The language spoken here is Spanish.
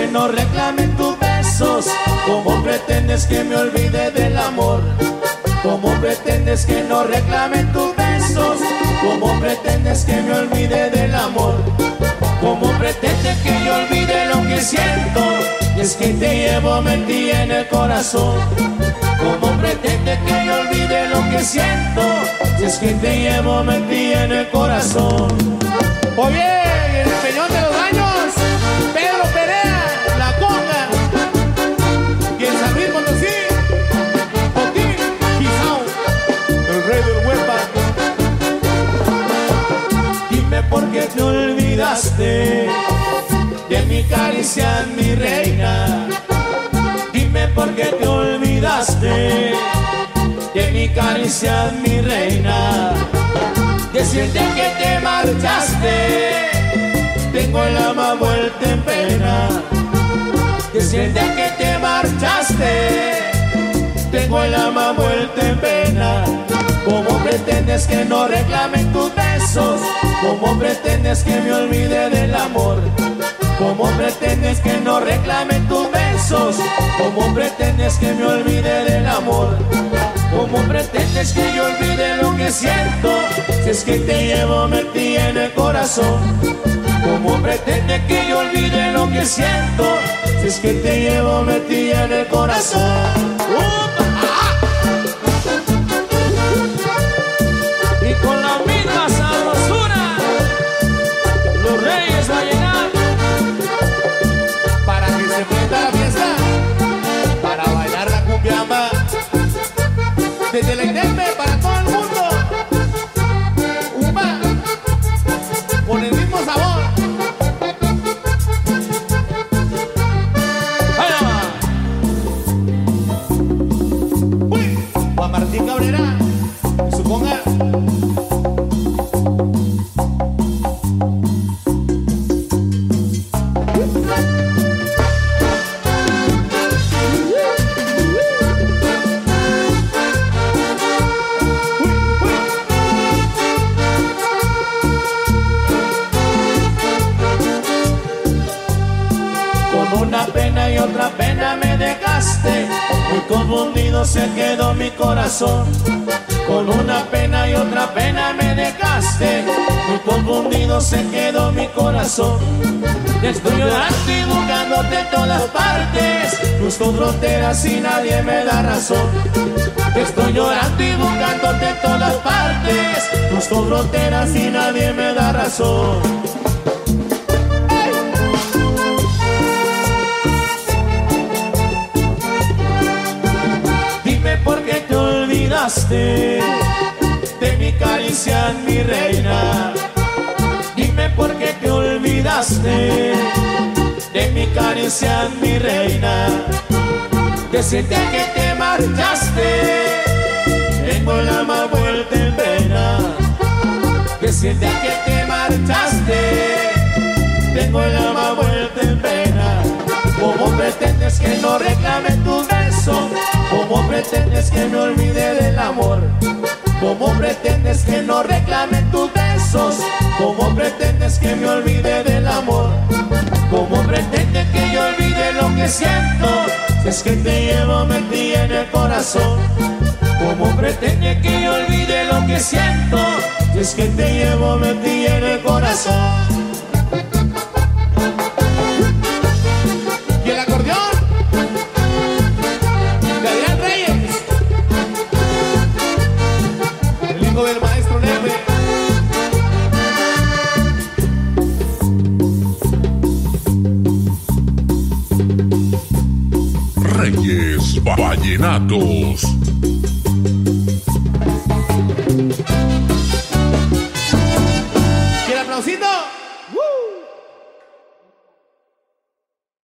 que no reclamen tus besos? ¿Cómo pretendes que me olvide del amor? ¿Cómo pretendes que no reclamen tus besos? ¿Cómo pretendes que me olvide del amor? ¿Cómo pretendes que yo olvide lo que siento? Y es que te llevo metida en el corazón. ¿Cómo pretendes que yo olvide lo que siento? Y es que te llevo metida en el corazón. Oye, el peñón de los años, Pedro Perea, La Conga, y en San Luis Potosí, Joaquín Quizao, el rey del huepa. Dime por qué te olvidaste de mi caricia, mi reina. Dime por qué te olvidaste de mi caricia, mi reina. Decirte que te marchaste, tengo el alma vuelta en pena. Decirte que te marchaste, tengo el alma vuelta en pena. ¿Cómo pretendes que no reclamen tus besos? ¿Cómo pretendes que me olvide del amor? ¿Cómo pretendes que no reclamen tus besos? ¿Cómo pretendes que me olvide del amor? ¿Cómo pretendes que yo olvide lo que siento? Si es que te llevo metida en el corazón. ¿Cómo pretendes que yo olvide lo que siento? Si es que te llevo metida en el corazón. Y con la misma sabrosura, los Reyes Vallenatos. Para que se prenda la fiesta, para bailar la cumbiamba. Desde la INEME para todo el mundo. Umba, con el mismo sabor. Uy, Juan Martín Cabrera y su conga. Una pena y otra pena me dejaste, muy confundido se quedó mi corazón. Con una pena y otra pena me dejaste, muy confundido se quedó mi corazón. Estoy llorando y buscándote en todas partes, busco fronteras y nadie me da razón. Estoy llorando y buscándote en todas partes, busco fronteras y nadie me da razón. ¿Por qué te olvidaste de mi caricia, mi reina? Dime por qué te olvidaste de mi caricia, mi reina. Decirte que te marchaste, tengo el alma vuelta en pena. Decirte que te marchaste, tengo el alma vuelta en pena. ¿Cómo pretendes que no reclame tus besos? ¿Cómo pretendes que me olvide del amor? ¿Cómo pretendes que no reclame tus besos? ¿Cómo pretendes que me olvide del amor? ¿Cómo pretendes que yo olvide lo que siento? Si es que te llevo metida en el corazón. ¿Cómo pretendes que yo olvide lo que siento? Si es que te llevo metida en el corazón. Del maestro Neve. Reyes Vallenatos. ¿Y el aplausito? ¡Woo!